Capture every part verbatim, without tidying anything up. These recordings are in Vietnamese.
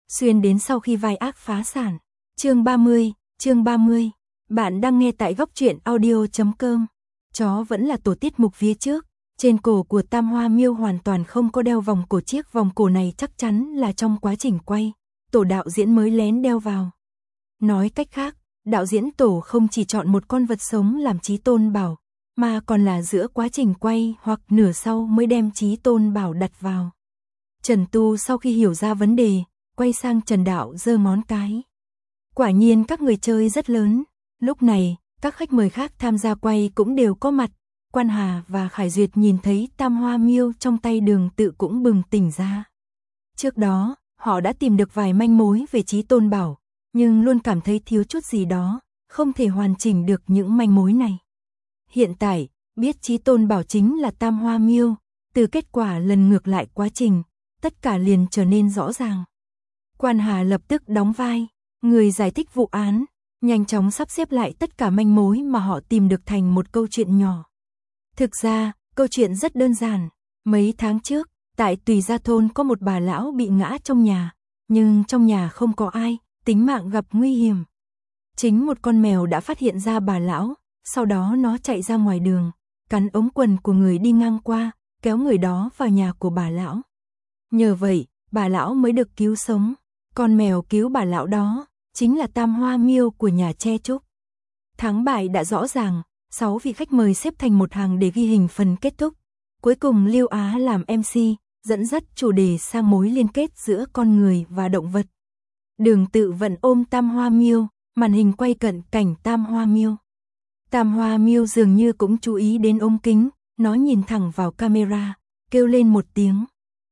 xuyên đến sau khi vai ác phá sản. Chương ba mươi, chương ba mươi. Bạn đang nghe tại góc truyện audio chấm com. Chó vẫn là tổ tiết mục phía trước. Trên cổ của Tam Hoa Miêu hoàn toàn không có đeo vòng cổ, chiếc vòng cổ này chắc chắn là trong quá trình quay, tổ đạo diễn mới lén đeo vào. Nói cách khác, đạo diễn tổ không chỉ chọn một con vật sống làm Chí Tôn Bảo, mà còn là giữa quá trình quay hoặc nửa sau mới đem Chí Tôn Bảo đặt vào. Trần Tu sau khi hiểu ra vấn đề, quay sang Trần Đạo giơ ngón cái. Quả nhiên các người chơi rất lớn. Lúc này, các khách mời khác tham gia quay cũng đều có mặt. Quan Hà và Khải Duyệt nhìn thấy Tam Hoa Miêu trong tay Đường Tự cũng bừng tỉnh ra. Trước đó, họ đã tìm được vài manh mối về Chí Tôn Bảo, nhưng luôn cảm thấy thiếu chút gì đó, không thể hoàn chỉnh được những manh mối này. Hiện tại, biết Chí Tôn Bảo chính là Tam Hoa Miêu, từ kết quả lần ngược lại quá trình, tất cả liền trở nên rõ ràng. Quan Hà lập tức đóng vai người giải thích vụ án, nhanh chóng sắp xếp lại tất cả manh mối mà họ tìm được thành một câu chuyện nhỏ. Thực ra, câu chuyện rất đơn giản. Mấy tháng trước, tại Tùy Gia Thôn có một bà lão bị ngã trong nhà, nhưng trong nhà không có ai, tính mạng gặp nguy hiểm. Chính một con mèo đã phát hiện ra bà lão, sau đó nó chạy ra ngoài đường, cắn ống quần của người đi ngang qua, kéo người đó vào nhà của bà lão. Nhờ vậy, bà lão mới được cứu sống. Con mèo cứu bà lão đó chính là Tam Hoa Miêu của nhà Tre Trúc. Thắng bại đã rõ ràng, sáu vị khách mời xếp thành một hàng để ghi hình phần kết thúc. Cuối cùng Lưu Á làm em xê, dẫn dắt chủ đề sang mối liên kết giữa con người và động vật. Đường Tự vẫn ôm Tam Hoa Miêu, màn hình quay cận cảnh Tam Hoa Miêu. Tam Hoa Miêu dường như cũng chú ý đến ống kính, nó nhìn thẳng vào camera, kêu lên một tiếng.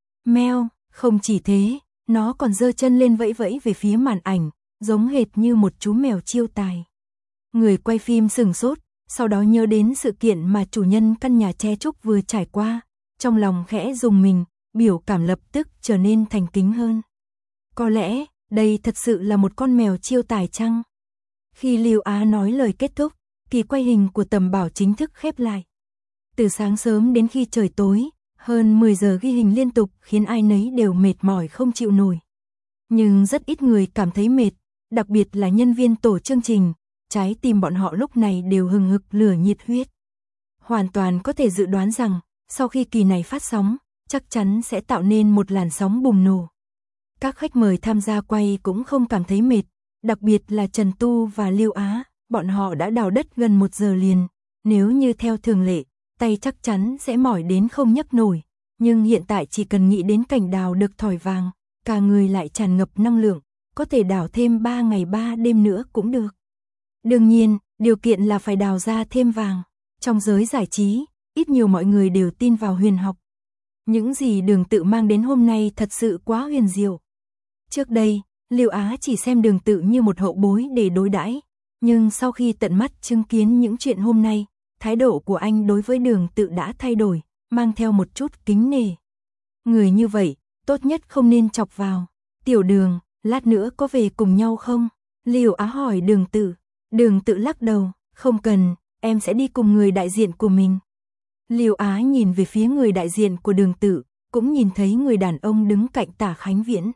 Meo, không chỉ thế, nó còn giơ chân lên vẫy vẫy về phía màn ảnh, giống hệt như một chú mèo chiêu tài. Người quay phim sửng sốt, sau đó nhớ đến sự kiện mà chủ nhân căn nhà Tre Trúc vừa trải qua, trong lòng khẽ rùng mình, biểu cảm lập tức trở nên thành kính hơn. Có lẽ, đây thật sự là một con mèo chiêu tài chăng? Khi Lưu Á nói lời kết thúc, kỳ quay hình của Tầm Bảo chính thức khép lại. Từ sáng sớm đến khi trời tối, hơn mười giờ ghi hình liên tục khiến ai nấy đều mệt mỏi không chịu nổi. Nhưng rất ít người cảm thấy mệt, đặc biệt là nhân viên tổ chương trình, trái tim bọn họ lúc này đều hừng hực lửa nhiệt huyết. Hoàn toàn có thể dự đoán rằng, sau khi kỳ này phát sóng, chắc chắn sẽ tạo nên một làn sóng bùng nổ. Các khách mời tham gia quay cũng không cảm thấy mệt, đặc biệt là Trần Tu và Lưu Á, bọn họ đã đào đất gần một giờ liền, nếu như theo thường lệ, tay chắc chắn sẽ mỏi đến không nhấc nổi, nhưng hiện tại chỉ cần nghĩ đến cảnh đào được thỏi vàng, cả người lại tràn ngập năng lượng, có thể đào thêm ba ngày ba đêm nữa cũng được. Đương nhiên, điều kiện là phải đào ra thêm vàng. Trong giới giải trí, ít nhiều mọi người đều tin vào huyền học. Những gì Đường Tự mang đến hôm nay thật sự quá huyền diệu. Trước đây, Lưu Á chỉ xem Đường Tự như một hậu bối để đối đãi, nhưng sau khi tận mắt chứng kiến những chuyện hôm nay, thái độ của anh đối với Đường Tự đã thay đổi, mang theo một chút kính nể. Người như vậy, tốt nhất không nên chọc vào. Tiểu Đường, lát nữa có về cùng nhau không? Lưu Á hỏi Đường Tự. Đường Tự lắc đầu, không cần, em sẽ đi cùng người đại diện của mình. Lưu Á nhìn về phía người đại diện của Đường Tự, cũng nhìn thấy người đàn ông đứng cạnh Tả Khánh Viễn.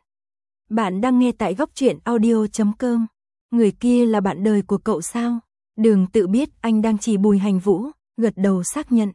Bạn đang nghe tại góc truyện audio chấm com. Người kia là bạn đời của cậu sao? Đường Tự biết anh đang chỉ Bùi Hành Vũ, gật đầu xác nhận.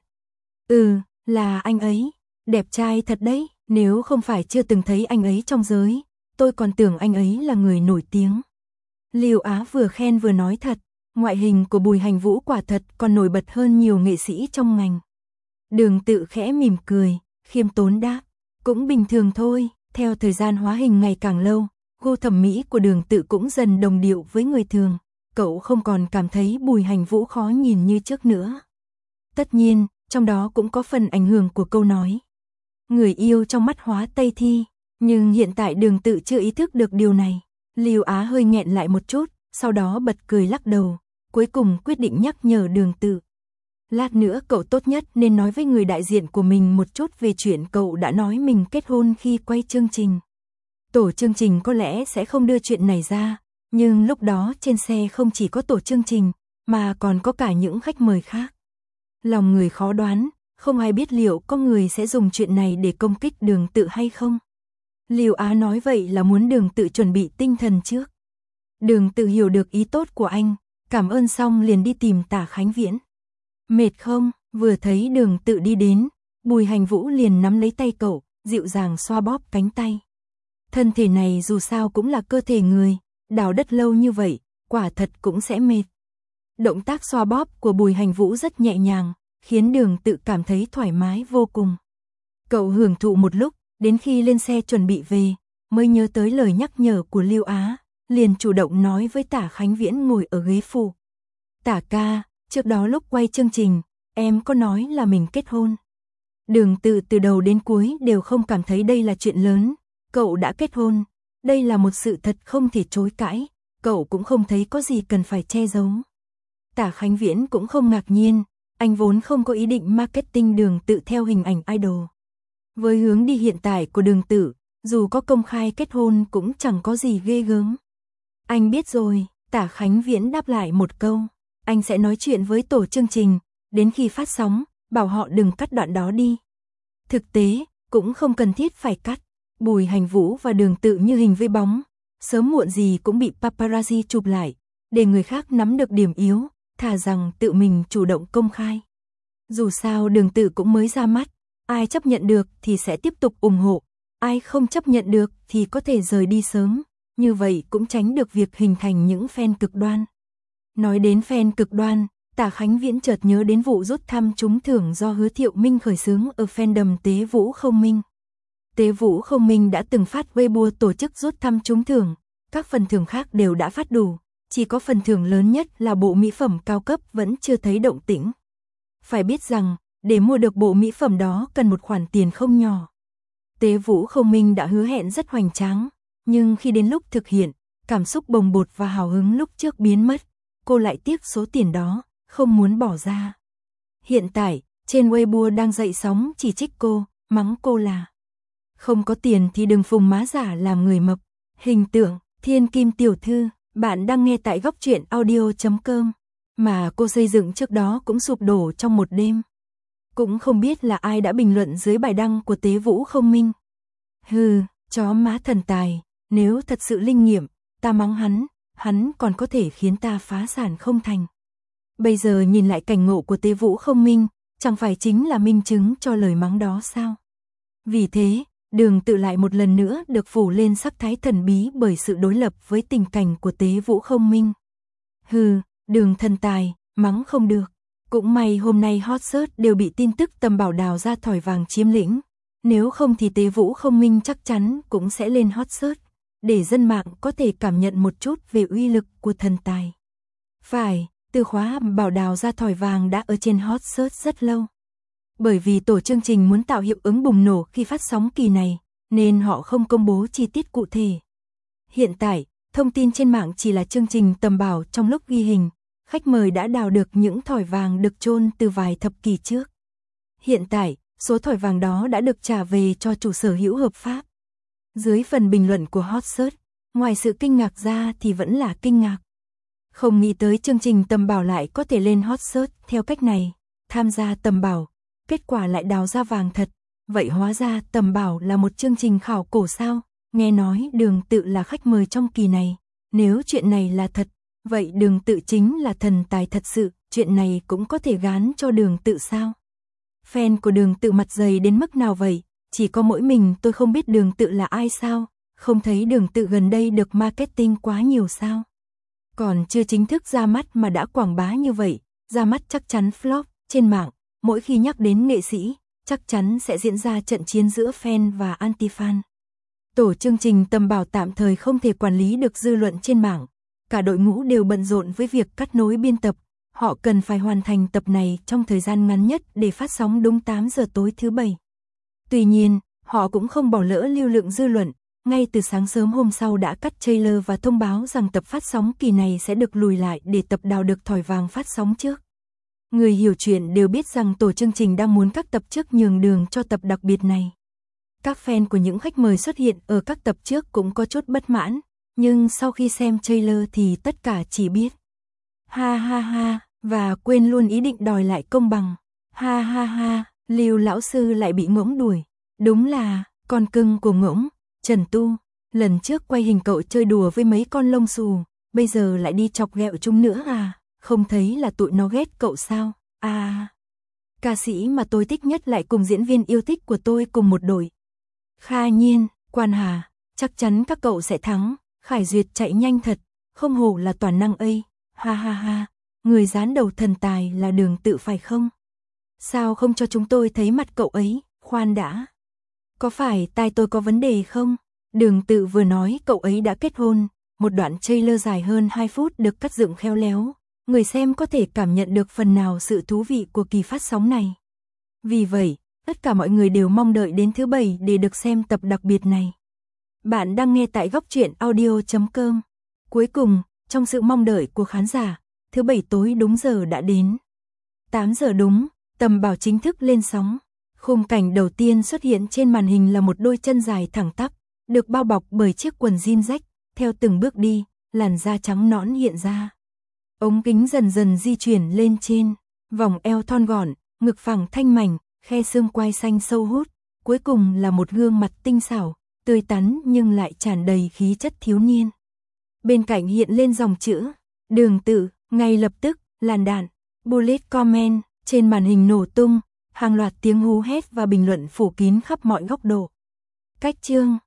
Ừ, là anh ấy. Đẹp trai thật đấy, nếu không phải chưa từng thấy anh ấy trong giới, tôi còn tưởng anh ấy là người nổi tiếng. Lưu Á vừa khen vừa nói thật, ngoại hình của Bùi Hành Vũ quả thật còn nổi bật hơn nhiều nghệ sĩ trong ngành. Đường Tự khẽ mỉm cười, khiêm tốn đáp, cũng bình thường thôi, theo thời gian hóa hình ngày càng lâu, gu thẩm mỹ của Đường Tự cũng dần đồng điệu với người thường, cậu không còn cảm thấy Bùi Hành Vũ khó nhìn như trước nữa. Tất nhiên, trong đó cũng có phần ảnh hưởng của câu nói người yêu trong mắt hóa Tây Thi, nhưng hiện tại Đường Tự chưa ý thức được điều này. Lưu Á hơi nghẹn lại một chút, sau đó bật cười lắc đầu, cuối cùng quyết định nhắc nhở Đường Tự. Lát nữa cậu tốt nhất nên nói với người đại diện của mình một chút về chuyện cậu đã nói mình kết hôn khi quay chương trình. Tổ chương trình có lẽ sẽ không đưa chuyện này ra, nhưng lúc đó trên xe không chỉ có tổ chương trình, mà còn có cả những khách mời khác. Lòng người khó đoán, không ai biết liệu có người sẽ dùng chuyện này để công kích Đường Tự hay không. Lưu Á nói vậy là muốn Đường Tự chuẩn bị tinh thần trước. Đường Tự hiểu được ý tốt của anh, cảm ơn xong liền đi tìm Tả Khánh Viễn. Mệt không? Vừa thấy Đường Tự đi đến, Bùi Hành Vũ liền nắm lấy tay cậu, dịu dàng xoa bóp cánh tay. Thân thể này dù sao cũng là cơ thể người, đào đất lâu như vậy, quả thật cũng sẽ mệt. Động tác xoa bóp của Bùi Hành Vũ rất nhẹ nhàng, khiến Đường Tự cảm thấy thoải mái vô cùng. Cậu hưởng thụ một lúc, đến khi lên xe chuẩn bị về, mới nhớ tới lời nhắc nhở của Lưu Á, liền chủ động nói với Tả Khánh Viễn ngồi ở ghế phụ. Tả ca, trước đó lúc quay chương trình, em có nói là mình kết hôn. Đường Tự từ đầu đến cuối đều không cảm thấy đây là chuyện lớn, cậu đã kết hôn, đây là một sự thật không thể chối cãi, cậu cũng không thấy có gì cần phải che giấu. Tả Khánh Viễn cũng không ngạc nhiên, anh vốn không có ý định marketing Đường Tự theo hình ảnh idol. Với hướng đi hiện tại của Đường Tự, dù có công khai kết hôn cũng chẳng có gì ghê gớm. Anh biết rồi, Tả Khánh Viễn đáp lại một câu, anh sẽ nói chuyện với tổ chương trình, đến khi phát sóng, bảo họ đừng cắt đoạn đó đi. Thực tế, cũng không cần thiết phải cắt, Bùi Hành Vũ và Đường Tự như hình với bóng, sớm muộn gì cũng bị paparazzi chụp lại, để người khác nắm được điểm yếu, thà rằng tự mình chủ động công khai. Dù sao Đường Tự cũng mới ra mắt, ai chấp nhận được thì sẽ tiếp tục ủng hộ, ai không chấp nhận được thì có thể rời đi sớm, như vậy cũng tránh được việc hình thành những fan cực đoan. Nói đến fan cực đoan, Tả Khánh Viễn chợt nhớ đến vụ rút thăm trúng thưởng do Hứa Thiệu Minh khởi xướng ở fandom Tế Vũ Không Minh. Tế Vũ Không Minh đã từng phát Weibo tổ chức rút thăm trúng thưởng, các phần thưởng khác đều đã phát đủ, chỉ có phần thưởng lớn nhất là bộ mỹ phẩm cao cấp vẫn chưa thấy động tĩnh. Phải biết rằng, để mua được bộ mỹ phẩm đó cần một khoản tiền không nhỏ. Tế Vũ Không Minh đã hứa hẹn rất hoành tráng, nhưng khi đến lúc thực hiện, cảm xúc bồng bột và hào hứng lúc trước biến mất, cô lại tiếc số tiền đó, không muốn bỏ ra. Hiện tại, trên Weibo đang dậy sóng chỉ trích cô, mắng cô là không có tiền thì đừng phùng má giả làm người mập. Hình tượng, Thiên Kim tiểu thư, bạn đang nghe tại góc truyện audio chấm com, mà cô xây dựng trước đó cũng sụp đổ trong một đêm. Cũng không biết là ai đã bình luận dưới bài đăng của Tế Vũ Không Minh. Hừ, chó má thần tài, nếu thật sự linh nghiệm, ta mắng hắn, hắn còn có thể khiến ta phá sản không thành. Bây giờ nhìn lại cảnh ngộ của Tế Vũ Không Minh, chẳng phải chính là minh chứng cho lời mắng đó sao? Vì thế, Đường Tự lại một lần nữa được phủ lên sắc thái thần bí bởi sự đối lập với tình cảnh của Tế Vũ Không Minh. Hừ, Đường thần tài, mắng không được. Cũng may hôm nay hot search đều bị tin tức Tầm Bảo đào ra thỏi vàng chiếm lĩnh. Nếu không thì Tế Vũ Không Minh chắc chắn cũng sẽ lên hot search, để dân mạng có thể cảm nhận một chút về uy lực của thần tài. Phải, từ khóa Bảo đào ra thỏi vàng đã ở trên hot search rất lâu. Bởi vì tổ chương trình muốn tạo hiệu ứng bùng nổ khi phát sóng kỳ này, nên họ không công bố chi tiết cụ thể. Hiện tại, thông tin trên mạng chỉ là chương trình Tầm Bảo trong lúc ghi hình, khách mời đã đào được những thỏi vàng được chôn từ vài thập kỷ trước. Hiện tại, số thỏi vàng đó đã được trả về cho chủ sở hữu hợp pháp. Dưới phần bình luận của hot search, ngoài sự kinh ngạc ra thì vẫn là kinh ngạc. Không nghĩ tới chương trình Tầm Bảo lại có thể lên hot search theo cách này, tham gia Tầm Bảo, kết quả lại đào ra vàng thật. Vậy hóa ra Tầm Bảo là một chương trình khảo cổ sao? Nghe nói Đường Tự là khách mời trong kỳ này. Nếu chuyện này là thật, vậy Đường Tự chính là thần tài thật sự, chuyện này cũng có thể gán cho Đường Tự sao? Fan của Đường Tự mặt dày đến mức nào vậy? Chỉ có mỗi mình tôi không biết Đường Tự là ai sao? Không thấy Đường Tự gần đây được marketing quá nhiều sao? Còn chưa chính thức ra mắt mà đã quảng bá như vậy, ra mắt chắc chắn flop. Trên mạng, mỗi khi nhắc đến nghệ sĩ, chắc chắn sẽ diễn ra trận chiến giữa fan và anti-fan. Tổ chương trình Tầm Bảo tạm thời không thể quản lý được dư luận trên mạng. Cả đội ngũ đều bận rộn với việc cắt nối biên tập. Họ cần phải hoàn thành tập này trong thời gian ngắn nhất để phát sóng đúng tám giờ tối thứ Bảy. Tuy nhiên, họ cũng không bỏ lỡ lưu lượng dư luận. Ngay từ sáng sớm hôm sau đã cắt trailer và thông báo rằng tập phát sóng kỳ này sẽ được lùi lại để tập đào được thỏi vàng phát sóng trước. Người hiểu chuyện đều biết rằng tổ chương trình đang muốn các tập trước nhường đường cho tập đặc biệt này. Các fan của những khách mời xuất hiện ở các tập trước cũng có chút bất mãn, nhưng sau khi xem trailer thì tất cả chỉ biết ha ha ha, và quên luôn ý định đòi lại công bằng. Ha ha ha, Lưu lão sư lại bị ngỗng đuổi. Đúng là con cưng của ngỗng, Trần Tu, lần trước quay hình cậu chơi đùa với mấy con lông xù, bây giờ lại đi chọc ghẹo chúng nữa à, không thấy là tụi nó ghét cậu sao, à. Ca sĩ mà tôi thích nhất lại cùng diễn viên yêu thích của tôi cùng một đội. Kha Nhiên, Quan Hà, chắc chắn các cậu sẽ thắng, Khải Duyệt chạy nhanh thật, không hổ là toàn năng ấy, ha ha ha, người dán đầu thần tài là Đường Tự phải không? Sao không cho chúng tôi thấy mặt cậu ấy, khoan đã. Có phải tai tôi có vấn đề không? Đường Tự vừa nói cậu ấy đã kết hôn, một đoạn trailer dài hơn hai phút được cắt dựng khéo léo, người xem có thể cảm nhận được phần nào sự thú vị của kỳ phát sóng này. Vì vậy, tất cả mọi người đều mong đợi đến thứ bảy để được xem tập đặc biệt này. Bạn đang nghe tại góc truyện audio chấm com. Cuối cùng, trong sự mong đợi của khán giả, thứ bảy tối đúng giờ đã đến. tám giờ đúng, Tầm Bảo chính thức lên sóng. Khung cảnh đầu tiên xuất hiện trên màn hình là một đôi chân dài thẳng tắp, được bao bọc bởi chiếc quần jean rách, theo từng bước đi, làn da trắng nõn hiện ra. Ống kính dần dần di chuyển lên trên, vòng eo thon gọn, ngực phẳng thanh mảnh, khe xương quai xanh sâu hút, cuối cùng là một gương mặt tinh xảo, tươi tắn nhưng lại tràn đầy khí chất thiếu niên. Bên cạnh hiện lên dòng chữ, Đường Tự, ngay lập tức, làn đạn, bullet comment, trên màn hình nổ tung, hàng loạt tiếng hú hét và bình luận phủ kín khắp mọi góc độ. Cách chương